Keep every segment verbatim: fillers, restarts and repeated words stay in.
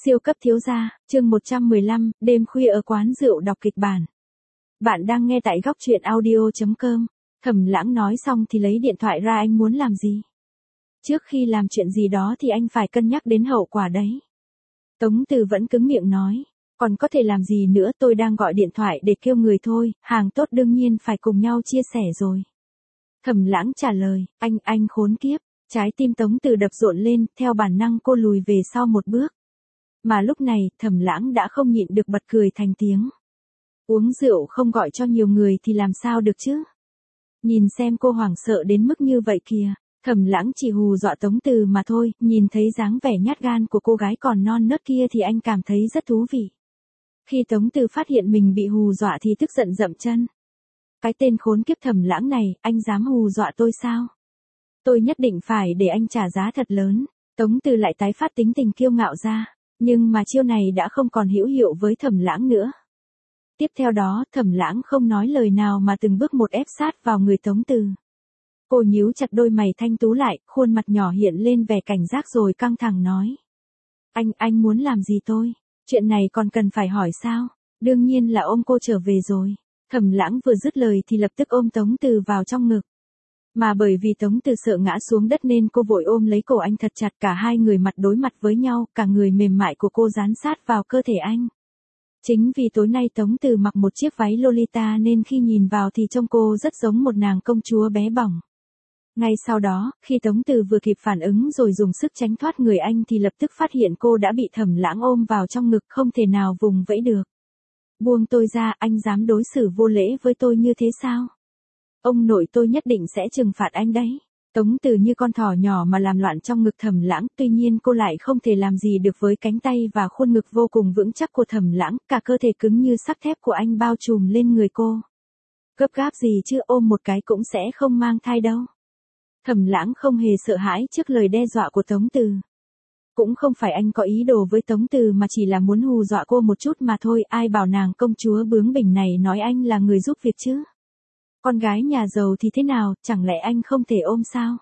Siêu cấp thiếu gia, chương một trăm mười lăm, đêm khuya ở quán rượu đọc kịch bản. Bạn đang nghe tại góc truyện audio chấm com. Thẩm Lãng nói xong thì lấy điện thoại ra. Anh muốn làm gì? Trước khi làm chuyện gì đó thì anh phải cân nhắc đến hậu quả đấy. Tống Từ vẫn cứng miệng nói. Còn có thể làm gì nữa, tôi đang gọi điện thoại để kêu người thôi, hàng tốt đương nhiên phải cùng nhau chia sẻ rồi. Thẩm Lãng trả lời, anh, anh khốn kiếp. Trái tim Tống Từ đập rộn lên, theo bản năng cô lùi về sau một bước. Mà lúc này, Thẩm Lãng đã không nhịn được bật cười thành tiếng. Uống rượu không gọi cho nhiều người thì làm sao được chứ? Nhìn xem cô hoảng sợ đến mức như vậy kìa. Thẩm Lãng chỉ hù dọa Tống Từ mà thôi, nhìn thấy dáng vẻ nhát gan của cô gái còn non nớt kia thì anh cảm thấy rất thú vị. Khi Tống Từ phát hiện mình bị hù dọa thì tức giận dậm chân. Cái tên khốn kiếp Thẩm Lãng này, anh dám hù dọa tôi sao? Tôi nhất định phải để anh trả giá thật lớn. Tống Từ lại tái phát tính tình kiêu ngạo ra. Nhưng mà chiêu này đã không còn hữu hiệu với Thẩm Lãng nữa. Tiếp theo đó, Thẩm Lãng không nói lời nào mà từng bước một ép sát vào người Tống Từ. Cô nhíu chặt đôi mày thanh tú lại, khuôn mặt nhỏ hiện lên vẻ cảnh giác rồi căng thẳng nói. Anh, anh muốn làm gì tôi? Chuyện này còn cần phải hỏi sao? Đương nhiên là ôm cô trở về rồi. Thẩm Lãng vừa dứt lời thì lập tức ôm Tống Từ vào trong ngực. Mà bởi vì Tống Từ sợ ngã xuống đất nên cô vội ôm lấy cổ anh thật chặt, cả hai người mặt đối mặt với nhau, cả người mềm mại của cô dán sát vào cơ thể anh. Chính vì tối nay Tống Từ mặc một chiếc váy Lolita nên khi nhìn vào thì trông cô rất giống một nàng công chúa bé bỏng. Ngay sau đó, khi Tống Từ vừa kịp phản ứng rồi dùng sức tránh thoát người anh thì lập tức phát hiện cô đã bị Thẩm Lãng ôm vào trong ngực, không thể nào vùng vẫy được. Buông tôi ra, anh dám đối xử vô lễ với tôi như thế sao? Ông nội tôi nhất định sẽ trừng phạt anh đấy. Tống Từ như con thỏ nhỏ mà làm loạn trong ngực Thẩm Lãng, tuy nhiên cô lại không thể làm gì được với cánh tay và khuôn ngực vô cùng vững chắc của Thẩm Lãng, cả cơ thể cứng như sắt thép của anh bao trùm lên người cô. Gấp gáp gì chứ, ôm một cái cũng sẽ không mang thai đâu. Thẩm Lãng không hề sợ hãi trước lời đe dọa của Tống Từ. Cũng không phải anh có ý đồ với Tống Từ mà chỉ là muốn hù dọa cô một chút mà thôi, ai bảo nàng công chúa bướng bỉnh này nói anh là người giúp việc chứ. Con gái nhà giàu thì thế nào, chẳng lẽ anh không thể ôm sao?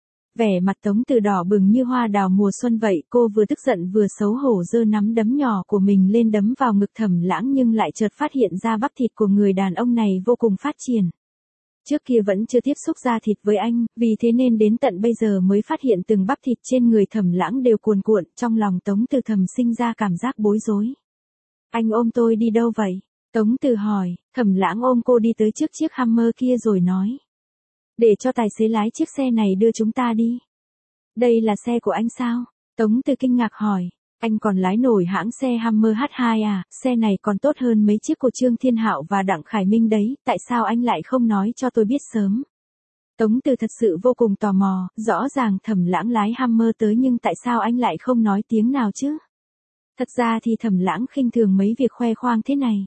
Vẻ mặt Tống Từ đỏ bừng như hoa đào mùa xuân vậy, cô vừa tức giận vừa xấu hổ giơ nắm đấm nhỏ của mình lên đấm vào ngực Thẩm Lãng nhưng lại chợt phát hiện ra bắp thịt của người đàn ông này vô cùng phát triển. Trước kia vẫn chưa tiếp xúc da thịt với anh, vì thế nên đến tận bây giờ mới phát hiện từng bắp thịt trên người Thẩm Lãng đều cuồn cuộn, trong lòng Tống Từ thầm sinh ra cảm giác bối rối. Anh ôm tôi đi đâu vậy? Tống Từ hỏi. Thẩm Lãng ôm cô đi tới trước chiếc Hummer kia rồi nói. Để cho tài xế lái chiếc xe này đưa chúng ta đi. Đây là xe của anh sao? Tống Từ kinh ngạc hỏi. Anh còn lái nổi hãng xe Hummer hát hai à, xe này còn tốt hơn mấy chiếc của Trương Thiên Hạo và Đặng Khải Minh đấy, tại sao anh lại không nói cho tôi biết sớm? Tống Từ thật sự vô cùng tò mò, rõ ràng Thẩm Lãng lái Hummer tới nhưng tại sao anh lại không nói tiếng nào chứ? Thật ra thì Thẩm Lãng khinh thường mấy việc khoe khoang thế này.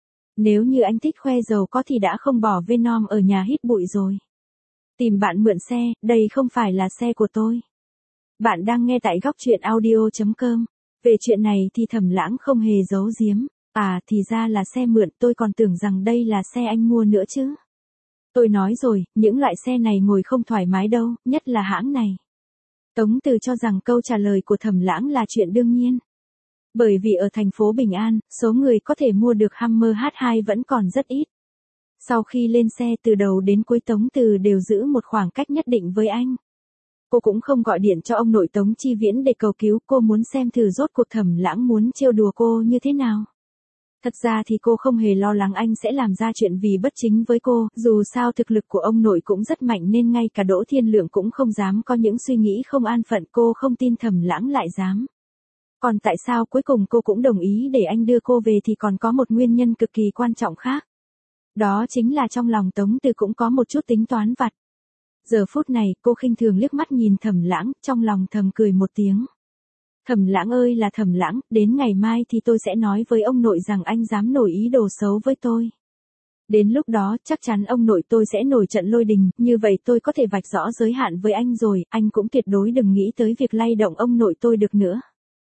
Nếu như anh thích khoe giàu có thì đã không bỏ Venom ở nhà hít bụi rồi. Tìm bạn mượn xe, đây không phải là xe của tôi. Bạn đang nghe tại góc truyện audio chấm com. Về chuyện này thì Thẩm Lãng không hề giấu giếm. À thì ra là xe mượn, tôi còn tưởng rằng đây là xe anh mua nữa chứ. Tôi nói rồi, những loại xe này ngồi không thoải mái đâu, nhất là hãng này. Tống Từ cho rằng câu trả lời của Thẩm Lãng là chuyện đương nhiên. Bởi vì ở thành phố Bình An, số người có thể mua được Hummer hát hai vẫn còn rất ít. Sau khi lên xe từ đầu đến cuối Tống Từ đều giữ một khoảng cách nhất định với anh. Cô cũng không gọi điện cho ông nội Tống Chi Viễn để cầu cứu, cô muốn xem thử rốt cuộc Thẩm Lãng muốn trêu đùa cô như thế nào. Thật ra thì cô không hề lo lắng anh sẽ làm ra chuyện vì bất chính với cô, dù sao thực lực của ông nội cũng rất mạnh nên ngay cả Đỗ Thiên Lượng cũng không dám có những suy nghĩ không an phận, cô không tin Thẩm Lãng lại dám. Còn tại sao cuối cùng cô cũng đồng ý để anh đưa cô về thì còn có một nguyên nhân cực kỳ quan trọng khác. Đó chính là trong lòng Tống Từ cũng có một chút tính toán vặt. Giờ phút này, cô khinh thường liếc mắt nhìn Thẩm Lãng, trong lòng thầm cười một tiếng. Thẩm Lãng ơi là Thẩm Lãng, đến ngày mai thì tôi sẽ nói với ông nội rằng anh dám nổi ý đồ xấu với tôi. Đến lúc đó, chắc chắn ông nội tôi sẽ nổi trận lôi đình, như vậy tôi có thể vạch rõ giới hạn với anh rồi, anh cũng tuyệt đối đừng nghĩ tới việc lay động ông nội tôi được nữa.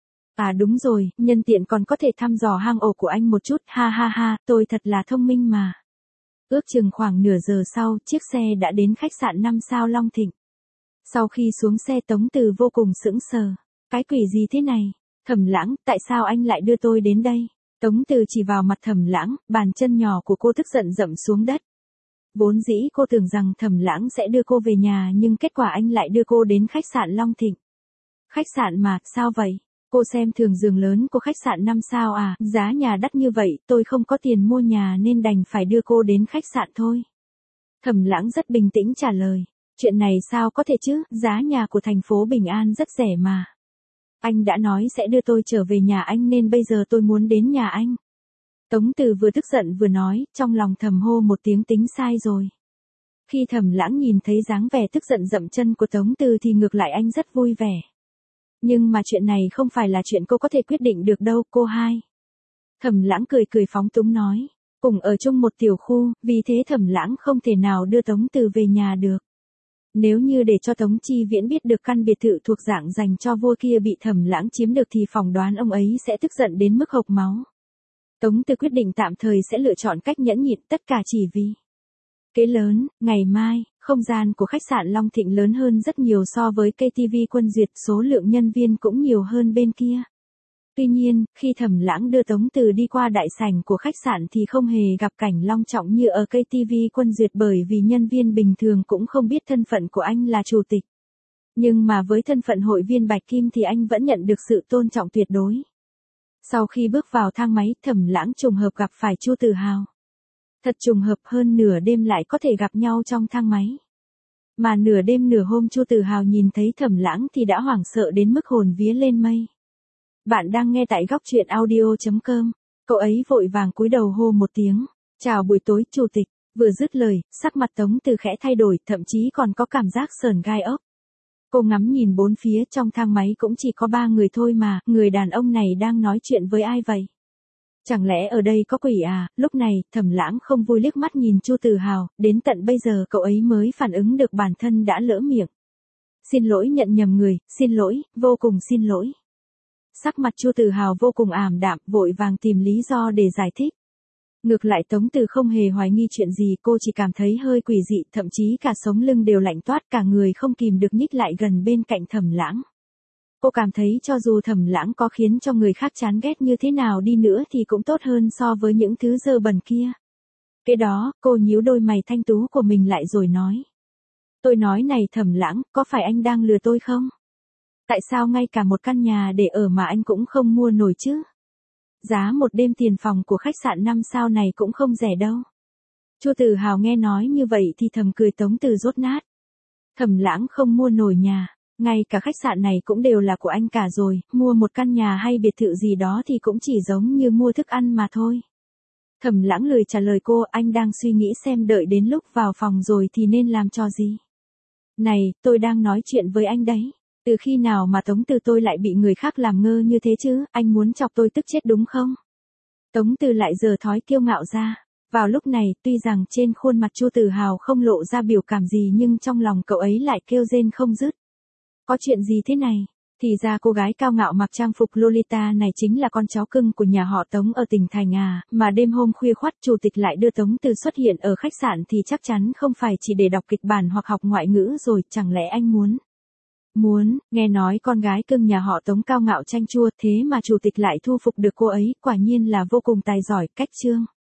À đúng rồi, nhân tiện còn có thể thăm dò hang ổ của anh một chút, ha ha ha, tôi thật là thông minh mà. Ước chừng khoảng nửa giờ sau, chiếc xe đã đến khách sạn năm sao Long Thịnh. Sau khi xuống xe Tống Từ vô cùng sững sờ. Cái quỷ gì thế này? Thẩm Lãng, tại sao anh lại đưa tôi đến đây? Tống Từ chỉ vào mặt Thẩm Lãng, bàn chân nhỏ của cô tức giận dậm xuống đất. Vốn dĩ cô tưởng rằng Thẩm Lãng sẽ đưa cô về nhà nhưng kết quả anh lại đưa cô đến khách sạn Long Thịnh. Khách sạn mà, sao vậy? Cô xem thường giường lớn của khách sạn năm sao à, giá nhà đắt như vậy, tôi không có tiền mua nhà nên đành phải đưa cô đến khách sạn thôi. Thẩm Lãng rất bình tĩnh trả lời, chuyện này sao có thể chứ, giá nhà của thành phố Bình An rất rẻ mà. Anh đã nói sẽ đưa tôi trở về nhà anh nên bây giờ tôi muốn đến nhà anh. Tống Từ vừa tức giận vừa nói, trong lòng thầm hô một tiếng tính sai rồi. Khi Thẩm Lãng nhìn thấy dáng vẻ tức giận dậm chân của Tống Từ thì ngược lại anh rất vui vẻ. Nhưng mà chuyện này không phải là chuyện cô có thể quyết định được đâu, cô hai. Thẩm Lãng cười cười phóng túng nói, cùng ở chung một tiểu khu, vì thế Thẩm Lãng không thể nào đưa Tống Từ về nhà được. Nếu như để cho Tống Chi Viễn biết được căn biệt thự thuộc dạng dành cho vua kia bị Thẩm Lãng chiếm được thì phỏng đoán ông ấy sẽ tức giận đến mức hộc máu. Tống Từ quyết định tạm thời sẽ lựa chọn cách nhẫn nhịn, tất cả chỉ vì kế lớn. Ngày mai, không gian của khách sạn Long Thịnh lớn hơn rất nhiều so với ca tê vê Quân Duyệt, số lượng nhân viên cũng nhiều hơn bên kia. Tuy nhiên, khi Thẩm Lãng đưa Tống Từ đi qua đại sảnh của khách sạn thì không hề gặp cảnh long trọng như ở ca tê vê Quân Duyệt, bởi vì nhân viên bình thường cũng không biết thân phận của anh là chủ tịch. Nhưng mà với thân phận hội viên Bạch Kim thì anh vẫn nhận được sự tôn trọng tuyệt đối. Sau khi bước vào thang máy, Thẩm Lãng trùng hợp gặp phải Chu Tử Hào. Thật trùng hợp, hơn nửa đêm lại có thể gặp nhau trong thang máy. Mà nửa đêm nửa hôm Chu Tử Hào nhìn thấy Thẩm Lãng thì đã hoảng sợ đến mức hồn vía lên mây. Bạn đang nghe tại góc truyện audio chấm com. Cậu ấy vội vàng cúi đầu hô một tiếng, chào buổi tối chủ tịch. Vừa dứt lời, sắc mặt Tống Từ khẽ thay đổi, thậm chí còn có cảm giác sởn gai ốc. Cô ngắm nhìn bốn phía, trong thang máy cũng chỉ có ba người thôi mà, người đàn ông này đang nói chuyện với ai vậy? Chẳng lẽ ở đây có quỷ à? Lúc này, Thẩm Lãng không vui liếc mắt nhìn Chu Tử Hào, đến tận bây giờ cậu ấy mới phản ứng được bản thân đã lỡ miệng. Xin lỗi, nhận nhầm người, xin lỗi, vô cùng xin lỗi. Sắc mặt Chu Tử Hào vô cùng ảm đạm, vội vàng tìm lý do để giải thích. Ngược lại Tống Từ không hề hoài nghi chuyện gì, cô chỉ cảm thấy hơi quỷ dị, thậm chí cả sống lưng đều lạnh toát, cả người không kìm được nhích lại gần bên cạnh Thẩm Lãng. Cô cảm thấy cho dù Thẩm Lãng có khiến cho người khác chán ghét như thế nào đi nữa thì cũng tốt hơn so với những thứ dơ bẩn kia. Kế đó, cô nhíu đôi mày thanh tú của mình lại rồi nói. Tôi nói này Thẩm Lãng, có phải anh đang lừa tôi không? Tại sao ngay cả một căn nhà để ở mà anh cũng không mua nổi chứ? Giá một đêm tiền phòng của khách sạn năm sao này cũng không rẻ đâu. Chu Tử Hào nghe nói như vậy thì thầm cười Tống Từ rốt nát. Thẩm Lãng không mua nổi nhà, ngay cả khách sạn này cũng đều là của anh cả rồi, mua một căn nhà hay biệt thự gì đó thì cũng chỉ giống như mua thức ăn mà thôi. Thẩm Lãng lười trả lời cô, anh đang suy nghĩ xem đợi đến lúc vào phòng rồi thì nên làm trò gì. Này, tôi đang nói chuyện với anh đấy. Từ khi nào mà Tống Từ tôi lại bị người khác làm ngơ như thế chứ, anh muốn chọc tôi tức chết đúng không? Tống Từ lại giở thói kiêu ngạo ra. Vào lúc này, tuy rằng trên khuôn mặt Chu Tử Hào không lộ ra biểu cảm gì nhưng trong lòng cậu ấy lại kêu rên không dứt. Có chuyện gì thế này? Thì ra cô gái cao ngạo mặc trang phục Lolita này chính là con cháu cưng của nhà họ Tống ở tỉnh thành à, mà đêm hôm khuya khoắt chủ tịch lại đưa Tống Từ xuất hiện ở khách sạn thì chắc chắn không phải chỉ để đọc kịch bản hoặc học ngoại ngữ rồi, chẳng lẽ anh muốn... Muốn, nghe nói con gái cưng nhà họ Tống cao ngạo chanh chua, thế mà chủ tịch lại thu phục được cô ấy, quả nhiên là vô cùng tài giỏi, cách chương.